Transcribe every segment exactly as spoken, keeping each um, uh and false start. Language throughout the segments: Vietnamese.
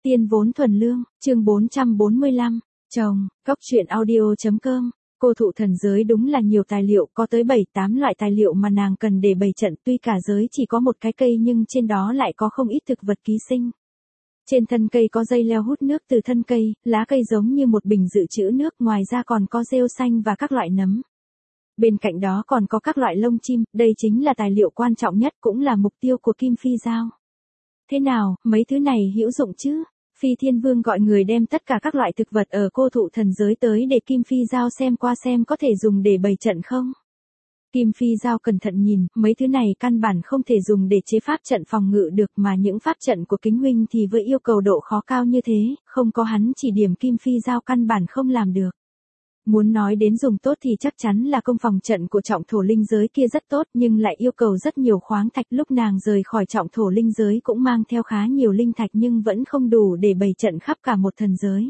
Tiên vốn thuần lương, chương bốn trăm bốn mươi lăm, chồng, Cốc truyện audio.com. Cô thụ thần giới đúng là nhiều tài liệu, có tới bảy tám loại tài liệu mà nàng cần để bày trận, tuy cả giới chỉ có một cái cây nhưng trên đó lại có không ít thực vật ký sinh. Trên thân cây có dây leo hút nước từ thân cây, lá cây giống như một bình dự trữ nước, ngoài ra còn có rêu xanh và các loại nấm. Bên cạnh đó còn có các loại lông chim, đây chính là tài liệu quan trọng nhất, cũng là mục tiêu của Kim Phi Dao. Thế nào, mấy thứ này hữu dụng chứ? Phi Thiên Vương gọi người đem tất cả các loại thực vật ở cô thụ thần giới tới để Kim Phi Dao xem qua xem có thể dùng để bày trận không. Kim Phi Dao cẩn thận nhìn, mấy thứ này căn bản không thể dùng để chế pháp trận phòng ngự được, mà những pháp trận của Kính Huynh thì với yêu cầu độ khó cao như thế, không có hắn chỉ điểm Kim Phi Dao căn bản không làm được. Muốn nói đến dùng tốt thì chắc chắn là công phòng trận của trọng thổ linh giới kia rất tốt, nhưng lại yêu cầu rất nhiều khoáng thạch. Lúc nàng rời khỏi trọng thổ linh giới cũng mang theo khá nhiều linh thạch nhưng vẫn không đủ để bày trận khắp cả một thần giới.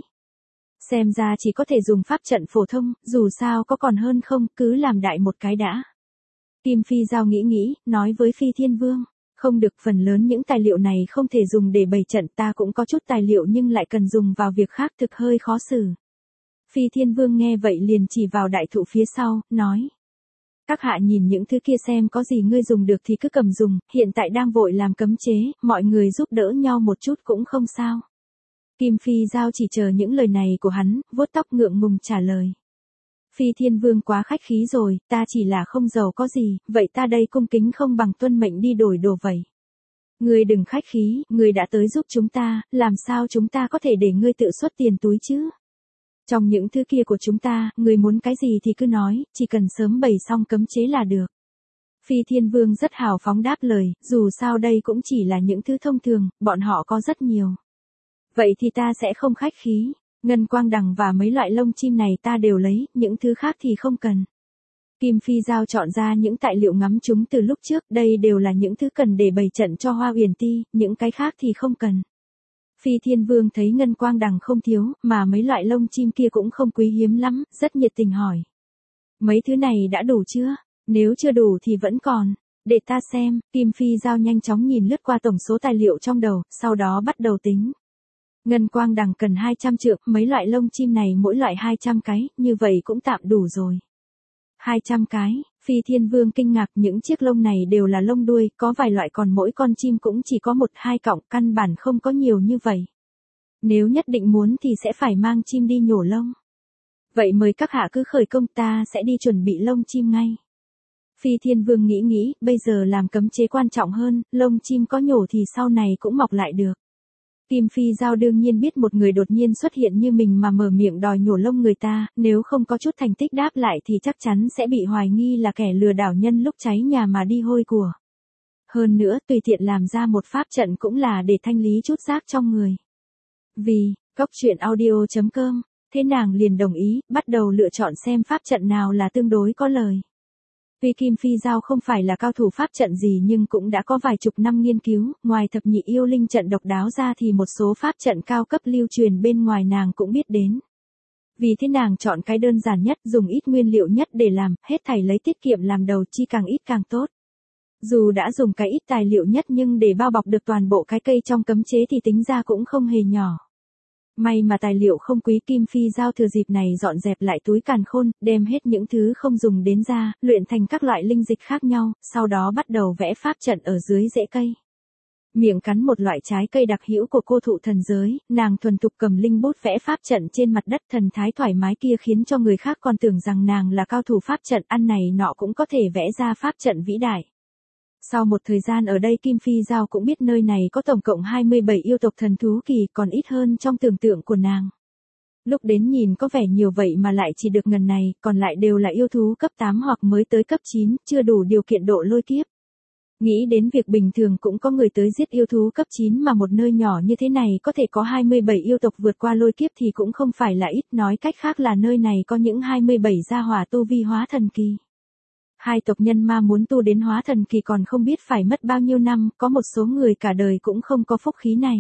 Xem ra chỉ có thể dùng pháp trận phổ thông, dù sao có còn hơn không, cứ làm đại một cái đã. Kim Phi Dao nghĩ nghĩ, nói với Phi Thiên Vương, không được, phần lớn những tài liệu này không thể dùng để bày trận, ta cũng có chút tài liệu nhưng lại cần dùng vào việc khác, thực hơi khó xử. Phi Thiên Vương nghe vậy liền chỉ vào đại thụ phía sau, nói. Các hạ nhìn những thứ kia xem có gì ngươi dùng được thì cứ cầm dùng, hiện tại đang vội làm cấm chế, mọi người giúp đỡ nhau một chút cũng không sao. Kim Phi Dao chỉ chờ những lời này của hắn, vuốt tóc ngượng ngùng trả lời. Phi Thiên Vương quá khách khí rồi, ta chỉ là không giàu có gì, vậy ta đây cung kính không bằng tuân mệnh đi đổi đồ vậy. Ngươi đừng khách khí, ngươi đã tới giúp chúng ta, làm sao chúng ta có thể để ngươi tự xuất tiền túi chứ? Trong những thứ kia của chúng ta, người muốn cái gì thì cứ nói, chỉ cần sớm bày xong cấm chế là được. Phi Thiên Vương rất hào phóng đáp lời, dù sao đây cũng chỉ là những thứ thông thường, bọn họ có rất nhiều. Vậy thì ta sẽ không khách khí, ngân quang đằng và mấy loại lông chim này ta đều lấy, những thứ khác thì không cần. Kim Phi Dao chọn ra những tài liệu ngắm chúng từ lúc trước, đây đều là những thứ cần để bày trận cho Hoa Uyển Ti, những cái khác thì không cần. Phi Thiên Vương thấy ngân quang đằng không thiếu, mà mấy loại lông chim kia cũng không quý hiếm lắm, rất nhiệt tình hỏi. Mấy thứ này đã đủ chưa? Nếu chưa đủ thì vẫn còn. Để ta xem, Kim Phi Dao nhanh chóng nhìn lướt qua tổng số tài liệu trong đầu, sau đó bắt đầu tính. Ngân quang đằng cần hai trăm trượng, mấy loại lông chim này mỗi loại hai trăm cái, như vậy cũng tạm đủ rồi. hai trăm cái, Phi Thiên Vương kinh ngạc, những chiếc lông này đều là lông đuôi, có vài loại còn mỗi con chim cũng chỉ có một hai cọng, căn bản không có nhiều như vậy. Nếu nhất định muốn thì sẽ phải mang chim đi nhổ lông. Vậy mời các hạ cứ khởi công, ta sẽ đi chuẩn bị lông chim ngay. Phi Thiên Vương nghĩ nghĩ, bây giờ làm cấm chế quan trọng hơn, lông chim có nhổ thì sau này cũng mọc lại được. Kim Phi Dao đương nhiên biết một người đột nhiên xuất hiện như mình mà mở miệng đòi nhổ lông người ta, nếu không có chút thành tích đáp lại thì chắc chắn sẽ bị hoài nghi là kẻ lừa đảo nhân lúc cháy nhà mà đi hôi của. Hơn nữa, tùy tiện làm ra một pháp trận cũng là để thanh lý chút rác trong người. Vì, Cốc truyện audio.com, thế nàng liền đồng ý, bắt đầu lựa chọn xem pháp trận nào là tương đối có lời. Tuy Kim Phi Dao không phải là cao thủ pháp trận gì nhưng cũng đã có vài chục năm nghiên cứu, ngoài thập nhị yêu linh trận độc đáo ra thì một số pháp trận cao cấp lưu truyền bên ngoài nàng cũng biết đến. Vì thế nàng chọn cái đơn giản nhất, dùng ít nguyên liệu nhất để làm, hết thảy lấy tiết kiệm làm đầu, chi càng ít càng tốt. Dù đã dùng cái ít tài liệu nhất nhưng để bao bọc được toàn bộ cái cây trong cấm chế thì tính ra cũng không hề nhỏ. May mà tài liệu không quý, Kim Phi Dao thừa dịp này dọn dẹp lại túi càn khôn, đem hết những thứ không dùng đến ra, luyện thành các loại linh dịch khác nhau, sau đó bắt đầu vẽ pháp trận ở dưới rễ cây. Miệng cắn một loại trái cây đặc hữu của cô thụ thần giới, nàng thuần thục cầm linh bút vẽ pháp trận trên mặt đất, thần thái thoải mái kia khiến cho người khác còn tưởng rằng nàng là cao thủ pháp trận, ăn này nọ cũng có thể vẽ ra pháp trận vĩ đại. Sau một thời gian ở đây Kim Phi Dao cũng biết nơi này có tổng cộng hai mươi bảy yêu tộc thần thú kỳ, còn ít hơn trong tưởng tượng của nàng. Lúc đến nhìn có vẻ nhiều vậy mà lại chỉ được ngần này, còn lại đều là yêu thú cấp tám hoặc mới tới cấp chín, chưa đủ điều kiện độ lôi kiếp. Nghĩ đến việc bình thường cũng có người tới giết yêu thú cấp chín mà một nơi nhỏ như thế này có thể có hai mươi bảy yêu tộc vượt qua lôi kiếp thì cũng không phải là ít, nói cách khác là nơi này có những hai mươi bảy gia hỏa tu vi hóa thần kỳ. Hai tộc nhân ma muốn tu đến hóa thần kỳ còn không biết phải mất bao nhiêu năm, có một số người cả đời cũng không có phúc khí này.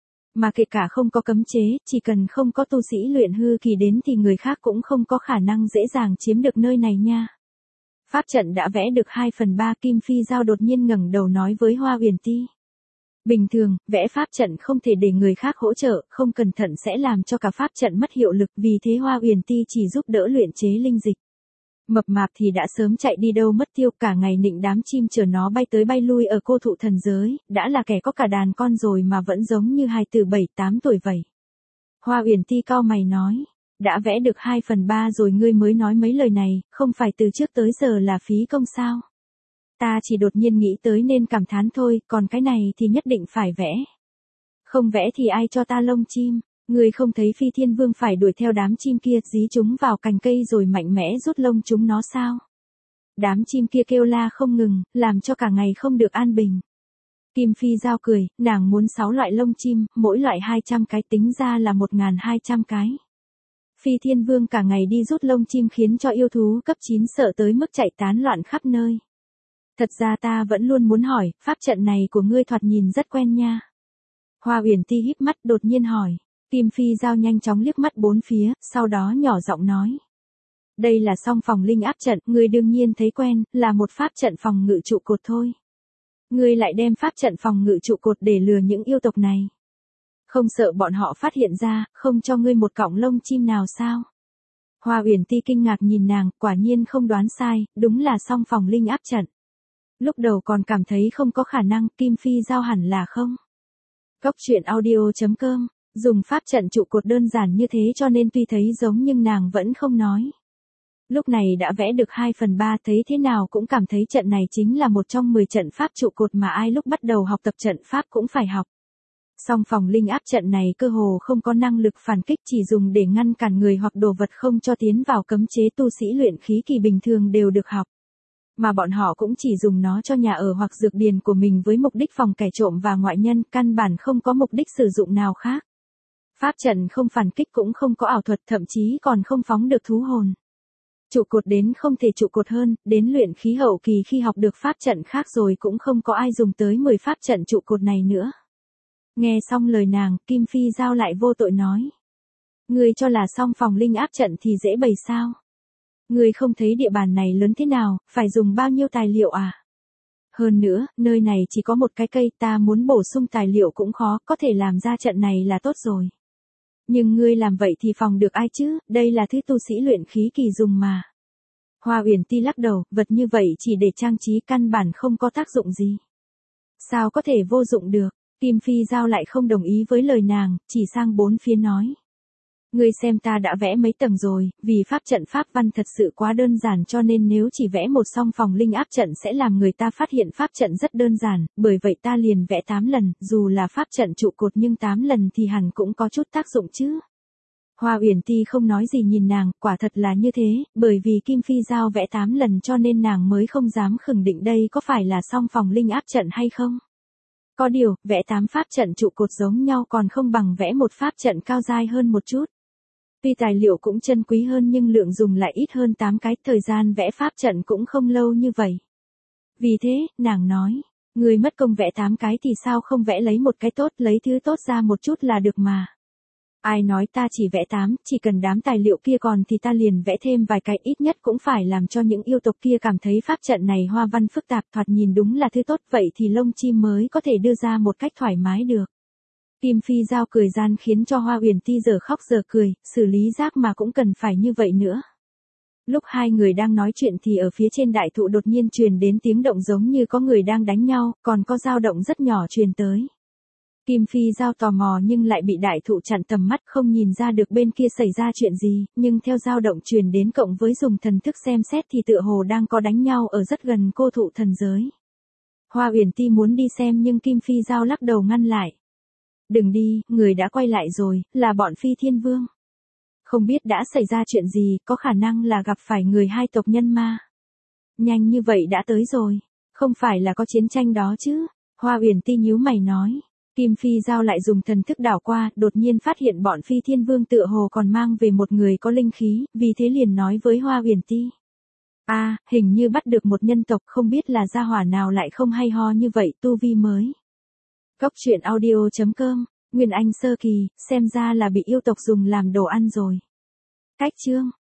Mà kể cả không có cấm chế, chỉ cần không có tu sĩ luyện hư kỳ đến thì người khác cũng không có khả năng dễ dàng chiếm được nơi này nha. Pháp trận đã vẽ được hai phần ba, Kim Phi Dao đột nhiên ngẩng đầu nói với Hoa Uyển Ti. Bình thường, vẽ pháp trận không thể để người khác hỗ trợ, không cẩn thận sẽ làm cho cả pháp trận mất hiệu lực, vì thế Hoa Uyển Ti chỉ giúp đỡ luyện chế linh dịch. Mập mạp thì đã sớm chạy đi đâu mất tiêu, cả ngày nịnh đám chim chờ nó bay tới bay lui ở cô thụ thần giới, đã là kẻ có cả đàn con rồi mà vẫn giống như hài tử bảy tám tuổi vậy. Hoa Uyển Ti cau mày nói, đã vẽ được hai phần ba rồi ngươi mới nói mấy lời này, không phải từ trước tới giờ là phí công sao? Ta chỉ đột nhiên nghĩ tới nên cảm thán thôi, còn cái này thì nhất định phải vẽ. Không vẽ thì ai cho ta lông chim, ngươi không thấy Phi Thiên Vương phải đuổi theo đám chim kia dí chúng vào cành cây rồi mạnh mẽ rút lông chúng nó sao? Đám chim kia kêu la không ngừng, làm cho cả ngày không được an bình. Kim Phi Giao cười, nàng muốn sáu loại lông chim, mỗi loại hai trăm cái, tính ra là một nghìn hai trăm cái. Phi Thiên Vương cả ngày đi rút lông chim khiến cho yêu thú cấp chín sợ tới mức chạy tán loạn khắp nơi. Thật ra ta vẫn luôn muốn hỏi, pháp trận này của ngươi thoạt nhìn rất quen nha. Hoa Uyển Ti híp mắt đột nhiên hỏi. Kim Phi Giao nhanh chóng liếc mắt bốn phía, sau đó nhỏ giọng nói. Đây là song phòng linh áp trận, ngươi đương nhiên thấy quen, là một pháp trận phòng ngự trụ cột thôi. Ngươi lại đem pháp trận phòng ngự trụ cột để lừa những yêu tộc này. Không sợ bọn họ phát hiện ra, không cho ngươi một cọng lông chim nào sao? Hoa Uyển Ti kinh ngạc nhìn nàng, quả nhiên không đoán sai, đúng là song phòng linh áp trận. Lúc đầu còn cảm thấy không có khả năng, Kim Phi Giao hẳn là không. Cốc truyện audio chấm com, dùng pháp trận trụ cột đơn giản như thế cho nên tuy thấy giống nhưng nàng vẫn không nói. Lúc này đã vẽ được hai phần ba, thấy thế nào cũng cảm thấy trận này chính là một trong mười trận pháp trụ cột mà ai lúc bắt đầu học tập trận pháp cũng phải học. Song phòng linh áp trận này cơ hồ không có năng lực phản kích, chỉ dùng để ngăn cản người hoặc đồ vật không cho tiến vào, cấm chế tu sĩ luyện khí kỳ bình thường đều được học. Mà bọn họ cũng chỉ dùng nó cho nhà ở hoặc dược điền của mình với mục đích phòng kẻ trộm và ngoại nhân, căn bản không có mục đích sử dụng nào khác. Pháp trận không phản kích cũng không có ảo thuật, thậm chí còn không phóng được thú hồn. Trụ cột đến không thể trụ cột hơn, đến luyện khí hậu kỳ khi học được pháp trận khác rồi cũng không có ai dùng tới mười pháp trận trụ cột này nữa. Nghe xong lời nàng, Kim Phi Giao lại vô tội nói. Ngươi cho là song phòng linh áp trận thì dễ bày sao? Ngươi không thấy địa bàn này lớn thế nào, phải dùng bao nhiêu tài liệu à? Hơn nữa, nơi này chỉ có một cái cây, ta muốn bổ sung tài liệu cũng khó, có thể làm ra trận này là tốt rồi. Nhưng ngươi làm vậy thì phòng được ai chứ, đây là thứ tu sĩ luyện khí kỳ dùng mà. Hoa Uyển Ti lắc đầu, vật như vậy chỉ để trang trí căn bản không có tác dụng gì. Sao có thể vô dụng được? Kim Phi Giao lại không đồng ý với lời nàng, chỉ sang bốn phía nói. Ngươi xem ta đã vẽ mấy tầng rồi, vì pháp trận pháp văn thật sự quá đơn giản cho nên nếu chỉ vẽ một song phòng linh áp trận sẽ làm người ta phát hiện pháp trận rất đơn giản, bởi vậy ta liền vẽ tám lần, dù là pháp trận trụ cột nhưng tám lần thì hẳn cũng có chút tác dụng chứ. Hoa Uyển Ti không nói gì nhìn nàng, quả thật là như thế, bởi vì Kim Phi Giao vẽ tám lần cho nên nàng mới không dám khẳng định đây có phải là song phòng linh áp trận hay không. Có điều, vẽ tám pháp trận trụ cột giống nhau còn không bằng vẽ một pháp trận cao dai hơn một chút. Tuy tài liệu cũng chân quý hơn nhưng lượng dùng lại ít hơn tám cái, thời gian vẽ pháp trận cũng không lâu như vậy. Vì thế, nàng nói, người mất công vẽ tám cái thì sao không vẽ lấy một cái tốt, lấy thứ tốt ra một chút là được mà. Ai nói ta chỉ vẽ tám, chỉ cần đám tài liệu kia còn thì ta liền vẽ thêm vài cái, ít nhất cũng phải làm cho những yêu tộc kia cảm thấy pháp trận này hoa văn phức tạp, thoạt nhìn đúng là thứ tốt, vậy thì lông chim mới có thể đưa ra một cách thoải mái được. Kim Phi Giao cười gian khiến cho Hoa Uyển Ti giờ khóc giờ cười, xử lý rác mà cũng cần phải như vậy nữa. Lúc hai người đang nói chuyện thì ở phía trên đại thụ đột nhiên truyền đến tiếng động giống như có người đang đánh nhau, còn có dao động rất nhỏ truyền tới. Kim Phi Giao tò mò nhưng lại bị đại thụ chặn tầm mắt, không nhìn ra được bên kia xảy ra chuyện gì, nhưng theo dao động truyền đến cộng với dùng thần thức xem xét thì tựa hồ đang có đánh nhau ở rất gần cô thụ thần giới. Hoa Uyển Ti muốn đi xem nhưng Kim Phi Giao lắc đầu ngăn lại. Đừng đi, người đã quay lại rồi, là bọn Phi Thiên Vương. Không biết đã xảy ra chuyện gì, có khả năng là gặp phải người hai tộc nhân ma. Nhanh như vậy đã tới rồi, không phải là có chiến tranh đó chứ? Hoa Uyển Ti nhíu mày nói. Kim Phi Giao lại dùng thần thức đảo qua, đột nhiên phát hiện bọn Phi Thiên Vương tựa hồ còn mang về một người có linh khí, vì thế liền nói với Hoa Uyển Ti. A, à, hình như bắt được một nhân tộc, không biết là gia hỏa nào lại không hay ho như vậy, tu vi mới. Cốc truyện audio chấm com, Nguyên Anh sơ kỳ, xem ra là bị yêu tộc dùng làm đồ ăn rồi. Cách chương